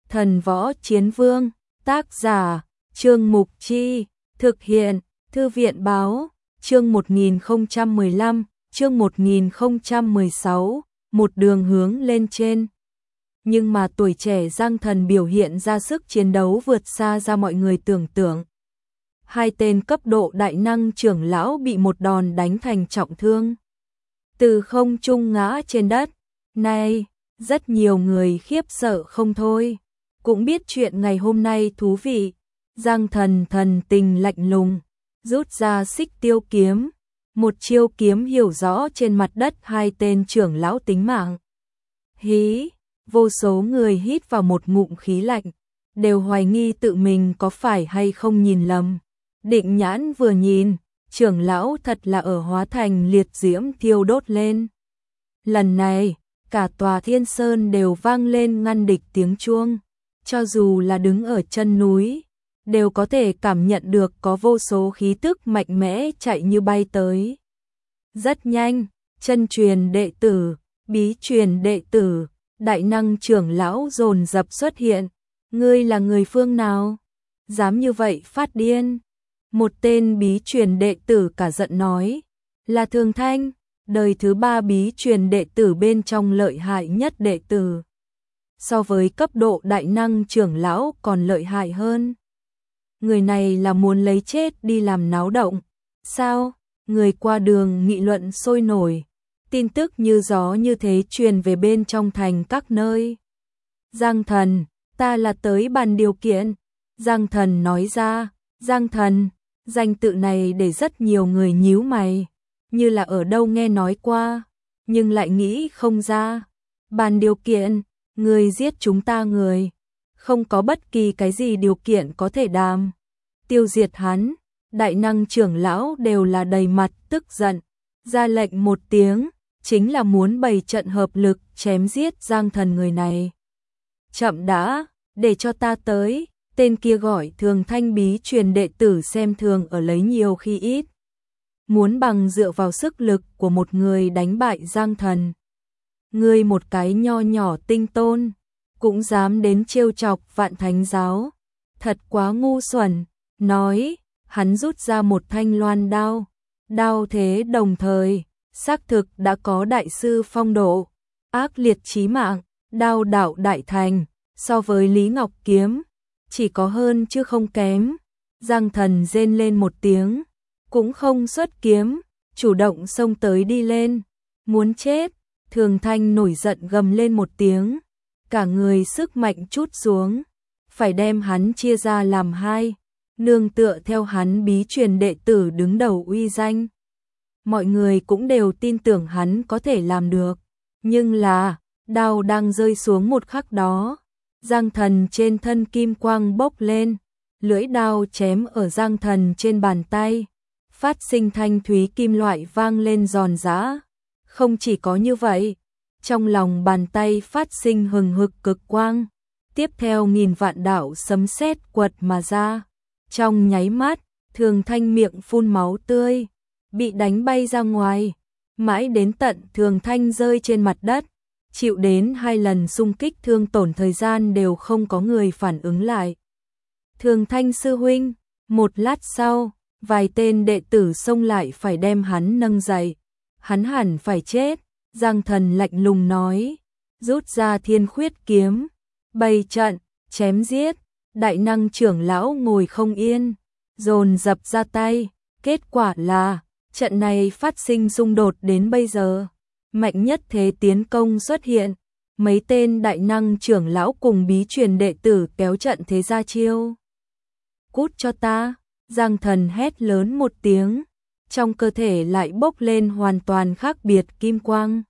Thần Võ Chiến Vương, tác giả, Trương Mục Chi, thực hiện, Thư viện Báo, chương 1015, chương 1016, một đường hướng lên trên. Nhưng mà tuổi trẻ Giang Thần biểu hiện ra sức chiến đấu vượt xa ra mọi người tưởng tượng. Hai tên cấp độ đại năng trưởng lão bị một đòn đánh thành trọng thương. Từ không trung ngã trên đất. Này, rất nhiều người khiếp sợ không thôi. Cũng biết chuyện ngày hôm nay thú vị. Giang Thần thần tình lạnh lùng, rút ra xích tiêu kiếm. Một chiêu kiếm hiểu rõ trên mặt đất hai tên trưởng lão tính mạng. Hí, vô số người hít vào một ngụm khí lạnh, đều hoài nghi tự mình có phải hay không nhìn lầm. Định nhãn vừa nhìn, trưởng lão thật là ở hóa thành liệt diễm thiêu đốt lên. Lần này, cả tòa Thiên Sơn đều vang lên ngăn địch tiếng chuông. Cho dù là đứng ở chân núi, đều có thể cảm nhận được có vô số khí tức mạnh mẽ chạy như bay tới. Rất nhanh, chân truyền đệ tử, bí truyền đệ tử, đại năng trưởng lão dồn dập xuất hiện. Ngươi là người phương nào? Dám như vậy phát điên? Một tên bí truyền đệ tử cả giận nói, là Thường Thanh, đời thứ 3 bí truyền đệ tử bên trong lợi hại nhất đệ tử. So với cấp độ đại năng trưởng lão còn lợi hại hơn. Người này là muốn lấy chết đi làm náo động. Sao? Người qua đường nghị luận sôi nổi. Tin tức như gió như thế truyền về bên trong thành các nơi. Giang Thần, ta là tới bàn điều kiện. Giang Thần nói ra, Giang Thần, danh tự này để rất nhiều người nhíu mày. Như là ở đâu nghe nói qua, nhưng lại nghĩ không ra. Bàn điều kiện, người giết chúng ta người. Không có bất kỳ cái gì điều kiện có thể đàm. Tiêu diệt hắn, đại năng trưởng lão đều là đầy mặt tức giận. Ra lệnh một tiếng, chính là muốn bày trận hợp lực chém giết Giang Thần người này. Chậm đã, để cho ta tới. Tên kia gọi Thường Thanh bí truyền đệ tử xem thường ở lấy nhiều khi ít. Muốn bằng dựa vào sức lực của một người đánh bại Giang Thần. Ngươi một cái nho nhỏ tinh tôn, cũng dám đến trêu chọc Vạn Thánh giáo. Thật quá ngu xuẩn. Nói, hắn rút ra một thanh loan đao. Đao thế đồng thời, xác thực đã có đại sư phong độ. Ác liệt chí mạng, đao đạo đại thành, so với Lý Ngọc kiếm. Chỉ có hơn chứ không kém. Giang Thần rên lên một tiếng, cũng không xuất kiếm, chủ động xông tới đi lên. Muốn chết, Thường Thanh nổi giận gầm lên một tiếng, cả người sức mạnh trút xuống, phải đem hắn chia ra làm hai, nương tựa theo hắn bí truyền đệ tử đứng đầu uy danh. Mọi người cũng đều tin tưởng hắn có thể làm được, nhưng là, đao đang rơi xuống một khắc đó. Giang Thần trên thân kim quang bốc lên, lưỡi đao chém ở Giang Thần trên bàn tay, phát sinh thanh thúy kim loại vang lên giòn giã. Không chỉ có như vậy, trong lòng bàn tay phát sinh hừng hực cực quang, tiếp theo nghìn vạn đạo sấm sét quật mà ra. Trong nháy mắt, Thường Thanh miệng phun máu tươi, bị đánh bay ra ngoài, mãi đến tận Thường Thanh rơi trên mặt đất. Chịu đến 2 lần xung kích thương tổn thời gian đều không có người phản ứng lại. Thường Thanh sư huynh, một lát sau, vài tên đệ tử xông lại phải đem hắn nâng dậy. Hắn hẳn phải chết, Giang Thần lạnh lùng nói, rút ra thiên khuyết kiếm, bày trận, chém giết. Đại năng trưởng lão ngồi không yên, dồn dập ra tay, kết quả là, trận này phát sinh xung đột đến bây giờ. Mạnh nhất thế tiến công xuất hiện, mấy tên đại năng trưởng lão cùng bí truyền đệ tử kéo trận thế ra chiêu. Cút cho ta, Giang Thần hét lớn một tiếng, trong cơ thể lại bốc lên hoàn toàn khác biệt kim quang.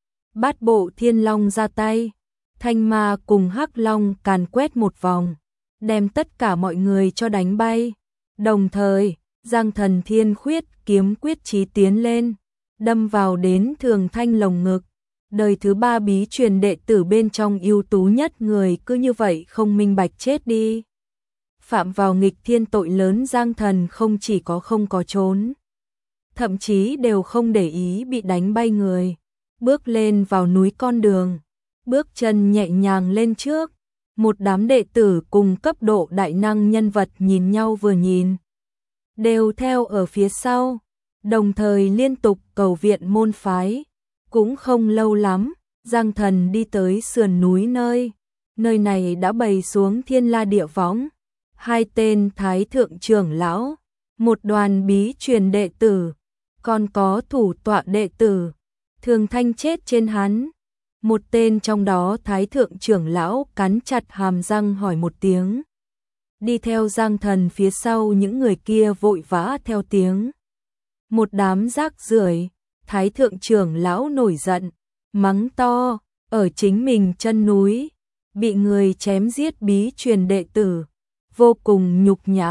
Bát bộ thiên long ra tay, thanh ma cùng hắc long càn quét một vòng, đem tất cả mọi người cho đánh bay. Đồng thời, Giang Thần thiên khuyết kiếm quyết chí tiến lên, đâm vào đến Thường Thanh lồng ngực. Đời thứ 3 bí truyền đệ tử bên trong ưu tú nhất người cứ như vậy không minh bạch chết đi. Phạm vào nghịch thiên tội lớn Giang Thần không chỉ có không có trốn, thậm chí đều không để ý bị đánh bay người. Bước lên vào núi con đường, bước chân nhẹ nhàng lên trước, Một đám đệ tử cùng cấp độ đại năng nhân vật nhìn nhau vừa nhìn, đều theo ở phía sau, đồng thời liên tục cầu viện môn phái. Cũng không lâu lắm, Giang Thần đi tới sườn núi nơi này đã bày xuống thiên la địa võng, 2 tên thái thượng trưởng lão, một đoàn bí truyền đệ tử, còn có thủ tọa đệ tử, Thường Thanh chết trên hắn. Một tên trong đó thái thượng trưởng lão cắn chặt hàm răng hỏi một tiếng. Đi theo Giang Thần phía sau những người kia vội vã theo tiếng. Một đám rác rưởi, thái thượng trưởng lão nổi giận, mắng to, ở chính mình chân núi, bị người chém giết bí truyền đệ tử, vô cùng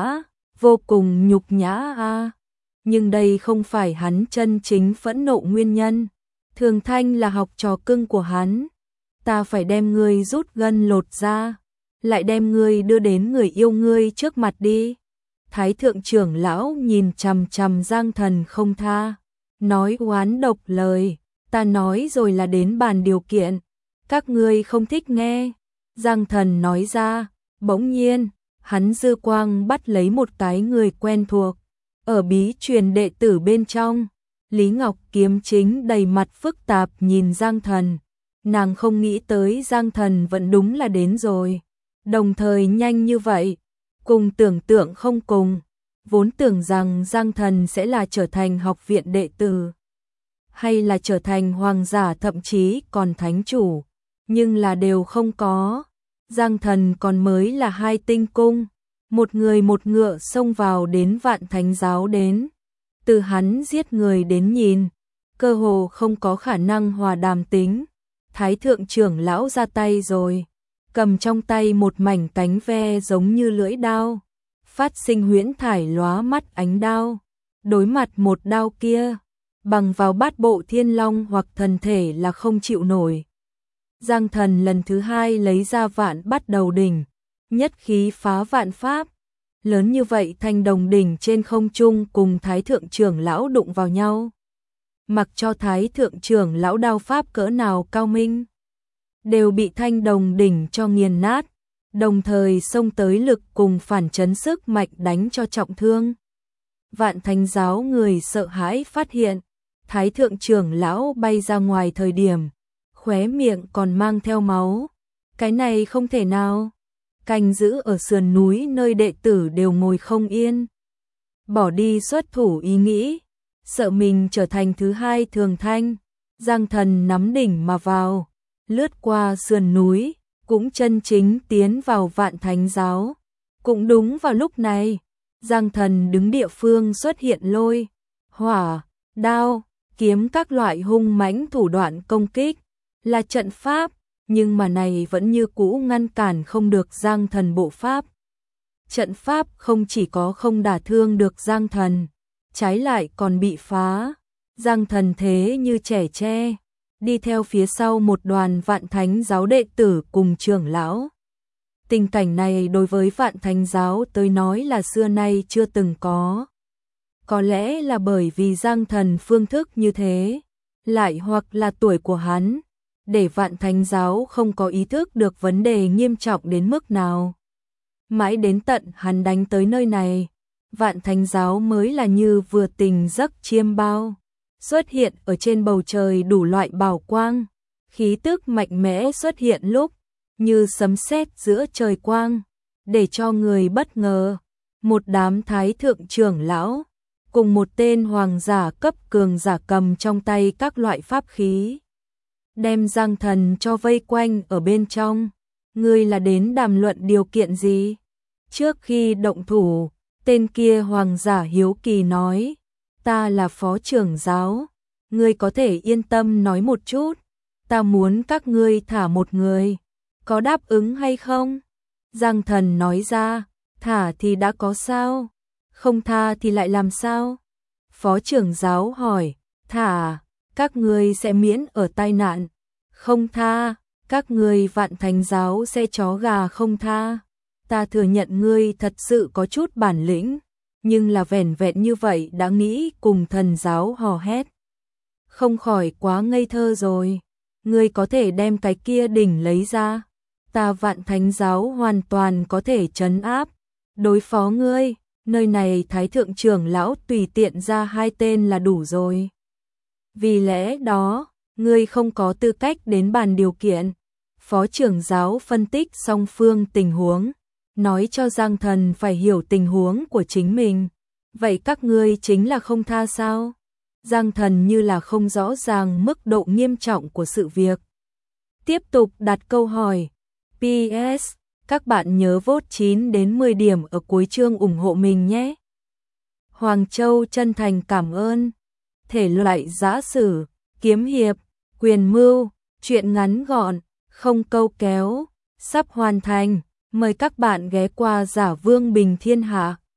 nhục nhã a. Nhưng đây không phải hắn chân chính phẫn nộ nguyên nhân. Thường Thanh là học trò cưng của hắn, ta phải đem ngươi rút gân lột da, lại đem ngươi đưa đến người yêu ngươi trước mặt đi. Thái thượng trưởng lão nhìn chằm chằm Giang Thần không tha, nói oán độc lời, ta nói rồi là đến bàn điều kiện, các ngươi không thích nghe. Giang Thần nói ra, bỗng nhiên, hắn dư quang bắt lấy một cái người quen thuộc, ở bí truyền đệ tử bên trong. Lý Ngọc Kiếm chính đầy mặt phức tạp nhìn Giang Thần, nàng không nghĩ tới Giang Thần vẫn đúng là đến rồi, đồng thời nhanh như vậy, cùng tưởng tượng không cùng, vốn tưởng rằng Giang Thần sẽ là trở thành học viện đệ tử, hay là trở thành hoàng giả thậm chí còn thánh chủ, nhưng là đều không có. Giang Thần còn mới là 2 tinh cung, một người một ngựa xông vào đến Vạn Thánh giáo đến. Từ hắn giết người đến nhìn, cơ hồ không có khả năng hòa đàm tính. Thái thượng trưởng lão ra tay rồi, cầm trong tay một mảnh cánh ve giống như lưỡi đao, phát sinh huyễn thải lóa mắt ánh đao. Đối mặt một đao kia, bằng vào bát bộ thiên long hoặc thần thể là không chịu nổi. Giang Thần lần thứ 2 lấy ra Vạn Bắt Đầu đỉnh, nhất khí phá vạn pháp. Lớn như vậy thanh đồng đỉnh trên không trung cùng thái thượng trưởng lão đụng vào nhau. Mặc cho thái thượng trưởng lão đao pháp cỡ nào cao minh, đều bị thanh đồng đỉnh cho nghiền nát, đồng thời xông tới lực cùng phản chấn sức mạnh đánh cho trọng thương. Vạn Thánh giáo người sợ hãi phát hiện, thái thượng trưởng lão bay ra ngoài thời điểm, khóe miệng còn mang theo máu. Cái này không thể nào. Canh giữ ở sườn núi nơi đệ tử đều ngồi không yên, bỏ đi xuất thủ ý nghĩ, sợ mình trở thành thứ 2 Thường Thanh. Giang Thần nắm đỉnh mà vào, lướt qua sườn núi, cũng chân chính tiến vào Vạn Thánh giáo. Cũng đúng vào lúc này, Giang Thần đứng địa phương xuất hiện lôi, hỏa, đao, kiếm các loại hung mãnh thủ đoạn công kích, là trận pháp. Nhưng mà này vẫn như cũ ngăn cản không được Giang Thần bộ pháp. Trận pháp không chỉ có không đả thương được Giang Thần, trái lại còn bị phá. Giang Thần thế như trẻ tre, đi theo phía sau một đoàn Vạn Thánh giáo đệ tử cùng trưởng lão. Tình cảnh này đối với Vạn Thánh giáo tới nói là xưa nay chưa từng có. Có lẽ là bởi vì Giang Thần phương thức như thế, lại hoặc là tuổi của hắn, để Vạn Thánh giáo không có ý thức được vấn đề nghiêm trọng đến mức nào. Mãi đến tận hắn đánh tới nơi này, Vạn Thánh giáo mới là như vừa tỉnh giấc chiêm bao, xuất hiện ở trên bầu trời đủ loại bảo quang, khí tức mạnh mẽ xuất hiện lúc, như sấm sét giữa trời quang, để cho người bất ngờ. Một đám thái thượng trưởng lão, cùng một tên hoàng giả cấp cường giả cầm trong tay các loại pháp khí, đem Giang Thần cho vây quanh ở bên trong. Ngươi là đến đàm luận điều kiện gì? Trước khi động thủ, tên kia hoàng giả hiếu kỳ nói, ta là phó trưởng giáo, ngươi có thể yên tâm nói một chút, ta muốn các ngươi thả một người, có đáp ứng hay không? Giang Thần nói ra, thả thì đã có sao, không tha thì lại làm sao? Phó trưởng giáo hỏi, thả, các ngươi sẽ miễn ở tai nạn, không tha, các ngươi Vạn Thánh giáo sẽ chó gà không tha. Ta thừa nhận ngươi thật sự có chút bản lĩnh, nhưng là vẻn vẹn như vậy đã nghĩ cùng thần giáo hò hét. Không khỏi quá ngây thơ rồi, ngươi có thể đem cái kia đỉnh lấy ra. ta Vạn Thánh giáo hoàn toàn có thể trấn áp, đối phó ngươi, nơi này Thái thượng trưởng lão tùy tiện ra 2 tên là đủ rồi. Vì lẽ đó, ngươi không có tư cách đến bàn điều kiện. Phó trưởng giáo phân tích song phương tình huống, nói cho Giang Thần phải hiểu tình huống của chính mình. Vậy các ngươi chính là không tha sao? Giang Thần như là không rõ ràng mức độ nghiêm trọng của sự việc. Tiếp tục đặt câu hỏi. PS, các bạn nhớ vote 9 đến 10 điểm ở cuối chương ủng hộ mình nhé. Hoàng Châu chân thành cảm ơn. Thể loại giã sử, kiếm hiệp, quyền mưu, truyện ngắn gọn, không câu kéo, sắp hoàn thành. Mời các bạn ghé qua Giả Vương Bình Thiên Hạ.